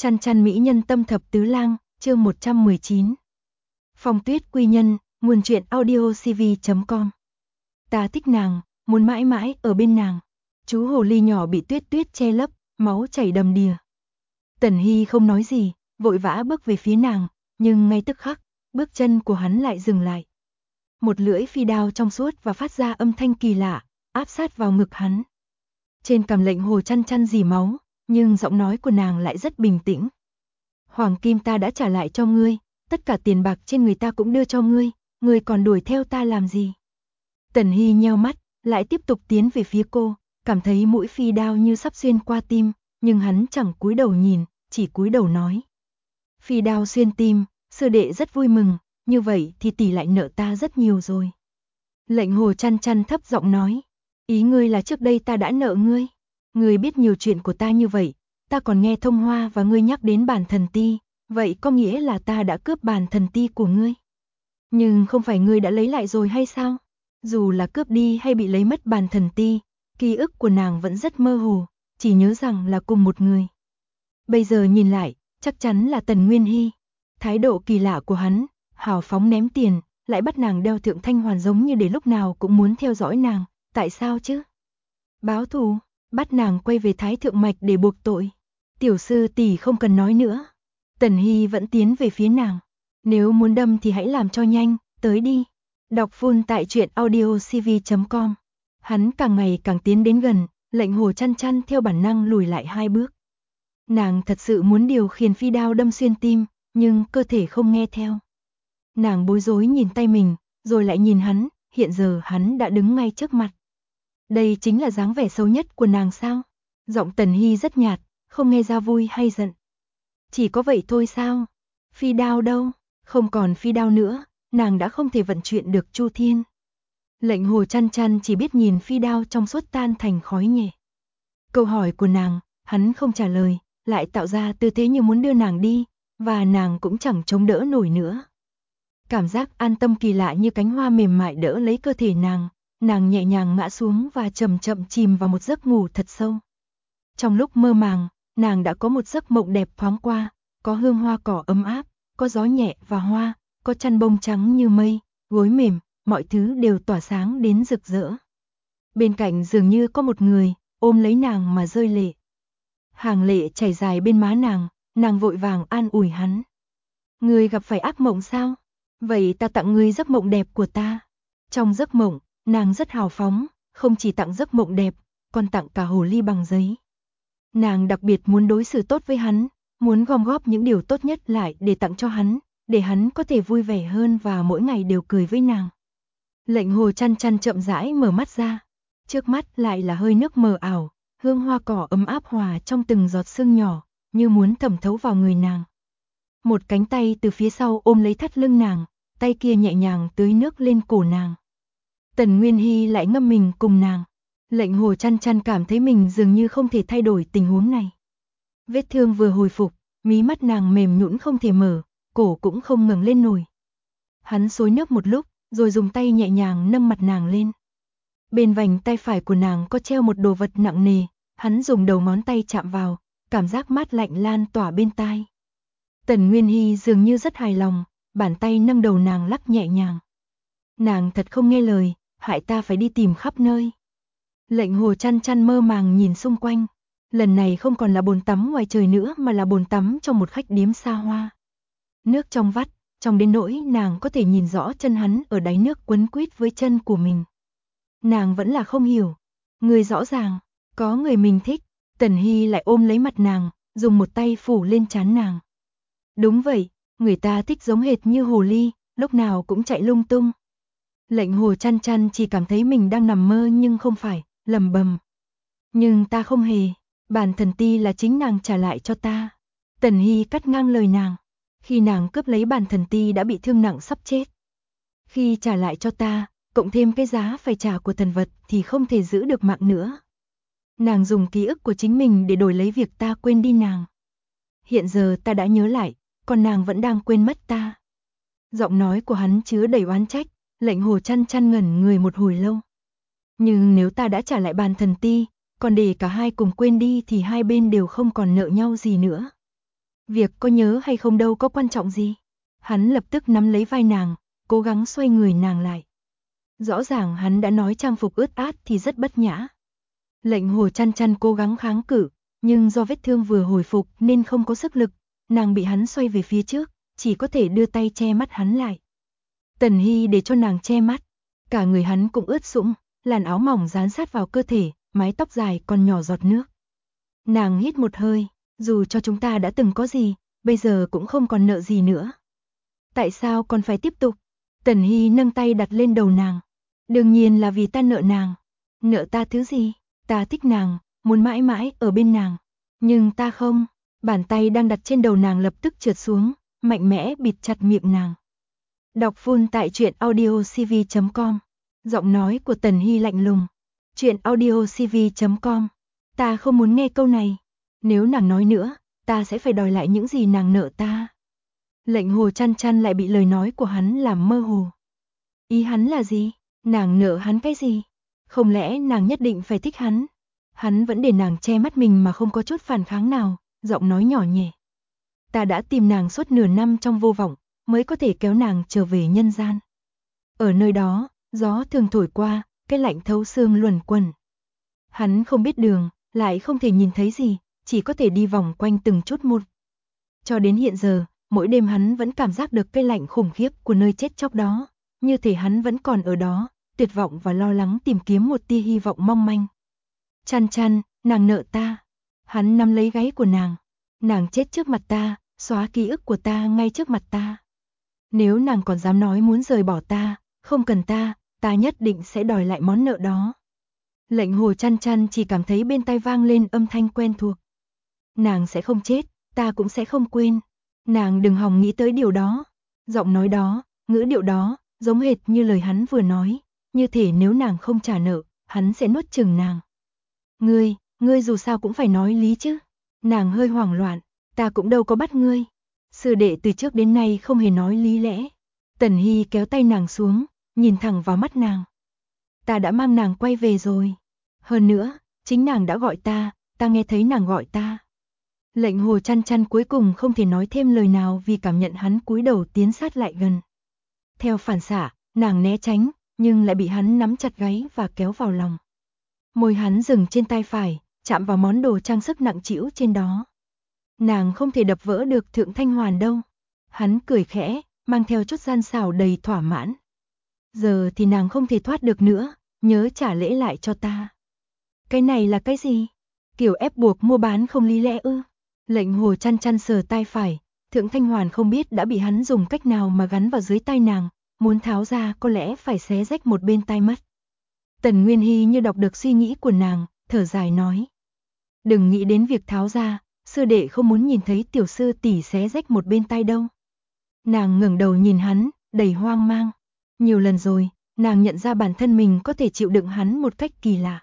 Chăn chăn mỹ nhân tâm thập tứ lang, chương 119. Phong Tuyết quy nhân, nguồn truyện audio cv.com. Ta thích nàng, muốn mãi mãi ở bên nàng. Chú hồ ly nhỏ bị Tuyết Tuyết che lấp, máu chảy đầm đìa. Tần Hy không nói gì, vội vã bước về phía nàng, nhưng ngay tức khắc, bước chân của hắn lại dừng lại. Một lưỡi phi đao trong suốt và phát ra âm thanh kỳ lạ, áp sát vào ngực hắn. Trên cằm Lệnh Hồ chăn chăn rỉ máu, nhưng giọng nói của nàng lại rất bình tĩnh. Hoàng kim ta đã trả lại cho ngươi, tất cả tiền bạc trên người ta cũng đưa cho ngươi, ngươi còn đuổi theo ta làm gì? Tần Hy nheo mắt, lại tiếp tục tiến về phía cô, cảm thấy mũi phi đao như sắp xuyên qua tim, nhưng hắn chẳng cúi đầu nhìn, chỉ cúi đầu nói. Phi đao xuyên tim, sư đệ rất vui mừng, như vậy thì tỷ lại nợ ta rất nhiều rồi. Lệnh Hồ chăn chăn thấp giọng nói, ý ngươi là trước đây ta đã nợ ngươi. Ngươi biết nhiều chuyện của ta như vậy, ta còn nghe thông hoa và ngươi nhắc đến bản thần ti, vậy có nghĩa là ta đã cướp bản thần ti của ngươi. Nhưng không phải ngươi đã lấy lại rồi hay sao? Dù là cướp đi hay bị lấy mất bản thần ti, ký ức của nàng vẫn rất mơ hồ, chỉ nhớ rằng là cùng một người. Bây giờ nhìn lại, chắc chắn là Tần Nguyên Hy. Thái độ kỳ lạ của hắn, hào phóng ném tiền, lại bắt nàng đeo thượng thanh hoàn giống như để lúc nào cũng muốn theo dõi nàng, tại sao chứ? Báo thù, bắt nàng quay về Thái Thượng Mạch để buộc tội. Tiểu sư tỷ không cần nói nữa. Tần Hy vẫn tiến về phía nàng. Nếu muốn đâm thì hãy làm cho nhanh, tới đi. Đọc full tại truyện audio cv.com. Hắn càng ngày càng tiến đến gần, Lệnh Hồ chăn chăn theo bản năng lùi lại 2 bước. Nàng thật sự muốn điều khiển phi đao đâm xuyên tim, nhưng cơ thể không nghe theo. Nàng bối rối nhìn tay mình, rồi lại nhìn hắn, hiện giờ hắn đã đứng ngay trước mặt. Đây chính là dáng vẻ xấu nhất của nàng sao? Giọng Tần Hy rất nhạt, không nghe ra vui hay giận. Chỉ có vậy thôi sao? Phi đao đâu? Không còn phi đao nữa, nàng đã không thể vận chuyển được Chu Thiên. Lệnh Hồ chăn chăn chỉ biết nhìn phi đao trong suốt tan thành khói nhẹ. Câu hỏi của nàng, hắn không trả lời, lại tạo ra tư thế như muốn đưa nàng đi, và nàng cũng chẳng chống đỡ nổi nữa. Cảm giác an tâm kỳ lạ như cánh hoa mềm mại đỡ lấy cơ thể nàng nhẹ nhàng ngã xuống và chậm chậm chìm vào một giấc ngủ thật sâu. Trong lúc mơ màng, nàng đã có một giấc mộng đẹp thoáng qua, có hương hoa cỏ ấm áp, có gió nhẹ và hoa, có chăn bông trắng như mây, gối mềm, mọi thứ đều tỏa sáng đến rực rỡ. Bên cạnh dường như có một người, ôm lấy nàng mà rơi lệ. Hàng lệ chảy dài bên má nàng vội vàng an ủi hắn. Ngươi gặp phải ác mộng sao? Vậy ta tặng ngươi giấc mộng đẹp của ta. Trong giấc mộng, nàng rất hào phóng, không chỉ tặng giấc mộng đẹp, còn tặng cả hồ ly bằng giấy. Nàng đặc biệt muốn đối xử tốt với hắn, muốn gom góp những điều tốt nhất lại để tặng cho hắn, để hắn có thể vui vẻ hơn và mỗi ngày đều cười với nàng. Lệnh Hồ chăn chăn chậm rãi mở mắt ra, trước mắt lại là hơi nước mờ ảo, hương hoa cỏ ấm áp hòa trong từng giọt sương nhỏ, như muốn thẩm thấu vào người nàng. Một cánh tay từ phía sau ôm lấy thắt lưng nàng, tay kia nhẹ nhàng tưới nước lên cổ nàng. Tần Nguyên Hy lại ngâm mình cùng nàng. Lệnh Hồ chăn chăn cảm thấy mình dường như không thể thay đổi tình huống này. Vết thương vừa hồi phục, mí mắt nàng mềm nhũn không thể mở, cổ cũng không ngẩng lên nổi. Hắn xối nước một lúc, rồi dùng tay nhẹ nhàng nâng mặt nàng lên. Bên vành tay phải của nàng có treo một đồ vật nặng nề, hắn dùng đầu ngón tay chạm vào, cảm giác mát lạnh lan tỏa bên tai. Tần Nguyên Hy dường như rất hài lòng, bàn tay nâng đầu nàng lắc nhẹ nhàng. Nàng thật không nghe lời, hại ta phải đi tìm khắp nơi. Lệnh Hồ chăn chăn mơ màng nhìn xung quanh, lần này không còn là bồn tắm ngoài trời nữa mà là bồn tắm trong một khách điếm xa hoa. Nước trong vắt, trong đến nỗi nàng có thể nhìn rõ chân hắn ở đáy nước quấn quýt với chân của mình. Nàng vẫn là không hiểu, người rõ ràng, có người mình thích, Tần Hy lại ôm lấy mặt nàng, dùng một tay phủ lên trán nàng. Đúng vậy, người ta thích giống hệt như hồ ly, lúc nào cũng chạy lung tung. Lệnh Hồ chăn chăn chỉ cảm thấy mình đang nằm mơ nhưng không phải, lẩm bẩm. Nhưng ta không hề, bản thần ti là chính nàng trả lại cho ta. Tần Hy cắt ngang lời nàng. Khi nàng cướp lấy bản thần ti đã bị thương nặng sắp chết. Khi trả lại cho ta, cộng thêm cái giá phải trả của thần vật thì không thể giữ được mạng nữa. Nàng dùng ký ức của chính mình để đổi lấy việc ta quên đi nàng. Hiện giờ ta đã nhớ lại, còn nàng vẫn đang quên mất ta. Giọng nói của hắn chứa đầy oán trách, Lệnh Hồ chăn chăn ngẩn người một hồi lâu. Nhưng nếu ta đã trả lại bản thần ti, còn để cả hai cùng quên đi thì hai bên đều không còn nợ nhau gì nữa. Việc có nhớ hay không đâu có quan trọng gì. Hắn lập tức nắm lấy vai nàng, cố gắng xoay người nàng lại. Rõ ràng hắn đã nói trang phục ướt át thì rất bất nhã. Lệnh Hồ Chăn Chăn cố gắng kháng cự, nhưng do vết thương vừa hồi phục nên không có sức lực, nàng bị hắn xoay về phía trước, chỉ có thể đưa tay che mắt hắn lại. Tần Hy để cho nàng che mắt, cả người hắn cũng ướt sũng, làn áo mỏng dán sát vào cơ thể, mái tóc dài còn nhỏ giọt nước. Nàng hít một hơi, dù cho chúng ta đã từng có gì, bây giờ cũng không còn nợ gì nữa. Tại sao còn phải tiếp tục? Tần Hy nâng tay đặt lên đầu nàng. Đương nhiên là vì ta nợ nàng. Nợ ta thứ gì? Ta thích nàng, muốn mãi mãi ở bên nàng. Nhưng ta không. Bàn tay đang đặt trên đầu nàng lập tức trượt xuống, mạnh mẽ bịt chặt miệng nàng. Đọc full tại truyệnaudiocv.com. Giọng nói của Tần Hy lạnh lùng. Truyệnaudiocv.com. Ta không muốn nghe câu này. Nếu nàng nói nữa, ta sẽ phải đòi lại những gì nàng nợ ta. Lệnh Hồ Chăn Chăn lại bị lời nói của hắn làm mơ hồ. Ý hắn là gì? Nàng nợ hắn cái gì? Không lẽ nàng nhất định phải thích hắn? Hắn vẫn để nàng che mắt mình mà không có chút phản kháng nào, giọng nói nhỏ nhẹ. Ta đã tìm nàng suốt nửa năm trong vô vọng, mới có thể kéo nàng trở về nhân gian. Ở nơi đó, gió thường thổi qua, cái lạnh thấu xương luẩn quẩn. Hắn không biết đường, lại không thể nhìn thấy gì, chỉ có thể đi vòng quanh từng chút một. Cho đến hiện giờ, mỗi đêm hắn vẫn cảm giác được cái lạnh khủng khiếp của nơi chết chóc đó, như thể hắn vẫn còn ở đó, tuyệt vọng và lo lắng tìm kiếm một tia hy vọng mong manh. Chăn Chăn, nàng nợ ta. Hắn nắm lấy gáy của nàng. Nàng chết trước mặt ta, xóa ký ức của ta ngay trước mặt ta. Nếu nàng còn dám nói muốn rời bỏ ta, không cần ta, ta nhất định sẽ đòi lại món nợ đó. Lệnh Hồ Chăn Chăn chỉ cảm thấy bên tai vang lên âm thanh quen thuộc. Nàng sẽ không chết, ta cũng sẽ không quên. Nàng đừng hòng nghĩ tới điều đó. Giọng nói đó, ngữ điệu đó, giống hệt như lời hắn vừa nói, như thể nếu nàng không trả nợ, hắn sẽ nuốt chửng nàng. Ngươi dù sao cũng phải nói lý chứ. Nàng hơi hoảng loạn, ta cũng đâu có bắt ngươi. Sư đệ từ trước đến nay không hề nói lý lẽ. Tần Hy kéo tay nàng xuống, nhìn thẳng vào mắt nàng. Ta đã mang nàng quay về rồi. Hơn nữa, chính nàng đã gọi ta nghe thấy nàng gọi ta. Lệnh Hồ Chăn Chăn cuối cùng không thể nói thêm lời nào vì cảm nhận hắn cúi đầu tiến sát lại gần. Theo phản xạ, nàng né tránh, nhưng lại bị hắn nắm chặt gáy và kéo vào lòng. Môi hắn dừng trên tay phải, chạm vào món đồ trang sức nặng trĩu trên đó. Nàng không thể đập vỡ được Thượng Thanh Hoàn đâu. Hắn cười khẽ, mang theo chút gian xảo đầy thỏa mãn. Giờ thì nàng không thể thoát được nữa, nhớ trả lễ lại cho ta. Cái này là cái gì? Kiểu ép buộc mua bán không lý lẽ ư? Lệnh Hồ Chăn Chăn sờ tay phải, Thượng Thanh Hoàn không biết đã bị hắn dùng cách nào mà gắn vào dưới tay nàng, muốn tháo ra có lẽ phải xé rách một bên tai mất. Tần Nguyên Hy như đọc được suy nghĩ của nàng, thở dài nói. Đừng nghĩ đến việc tháo ra, sư đệ không muốn nhìn thấy tiểu sư tỷ xé rách một bên tai đâu. Nàng ngẩng đầu nhìn hắn, đầy hoang mang. Nhiều lần rồi, nàng nhận ra bản thân mình có thể chịu đựng hắn một cách kỳ lạ.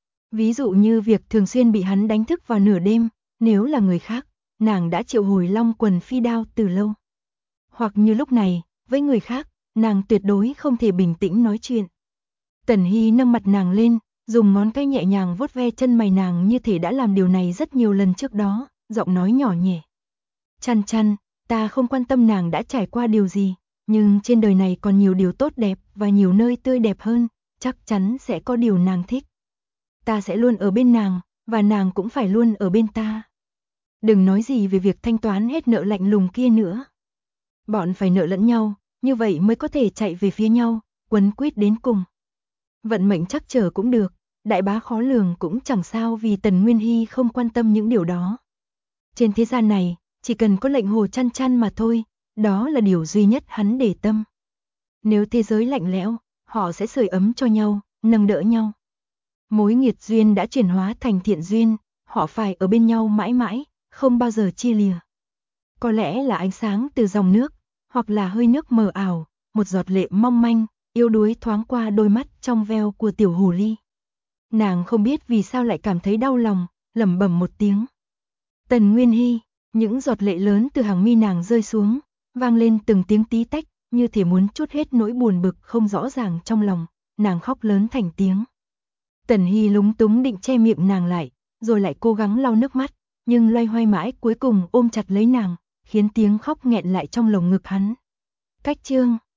Ví dụ như việc thường xuyên bị hắn đánh thức vào nửa đêm, nếu là người khác, nàng đã triệu hồi Long Quần Phi Đao từ lâu. Hoặc như lúc này, với người khác, nàng tuyệt đối không thể bình tĩnh nói chuyện. Tần Hy nâng mặt nàng lên, dùng ngón tay nhẹ nhàng vuốt ve chân mày nàng như thể đã làm điều này rất nhiều lần trước đó, giọng nói nhỏ nhẹ. Chăn Chăn, ta không quan tâm nàng đã trải qua điều gì, nhưng trên đời này còn nhiều điều tốt đẹp và nhiều nơi tươi đẹp hơn, chắc chắn sẽ có điều nàng thích. Ta sẽ luôn ở bên nàng, và nàng cũng phải luôn ở bên ta. Đừng nói gì về việc thanh toán hết nợ lạnh lùng kia nữa. Bọn phải nợ lẫn nhau, như vậy mới có thể chạy về phía nhau, quấn quýt đến cùng. Vận mệnh chắc trở cũng được, đại bá khó lường cũng chẳng sao vì Tần Nguyên Hy không quan tâm những điều đó. Trên thế gian này, chỉ cần có lệnh Hồ Chăn Chăn mà thôi, đó là điều duy nhất hắn để tâm. Nếu thế giới lạnh lẽo, họ sẽ sưởi ấm cho nhau, nâng đỡ nhau. Mối nghiệt duyên đã chuyển hóa thành thiện duyên, họ phải ở bên nhau mãi mãi, không bao giờ chia lìa. Có lẽ là ánh sáng từ dòng nước, hoặc là hơi nước mờ ảo, một giọt lệ mong manh, yếu đuối thoáng qua đôi mắt trong veo của tiểu hồ ly. Nàng không biết vì sao lại cảm thấy đau lòng, lẩm bẩm một tiếng. Tần Nguyên Hy, những giọt lệ lớn từ hàng mi nàng rơi xuống, vang lên từng tiếng tí tách, như thể muốn trút hết nỗi buồn bực không rõ ràng trong lòng, nàng khóc lớn thành tiếng. Tần Hy lúng túng định che miệng nàng lại, rồi lại cố gắng lau nước mắt, nhưng loay hoay mãi cuối cùng ôm chặt lấy nàng, khiến tiếng khóc nghẹn lại trong lồng ngực hắn. Cách chương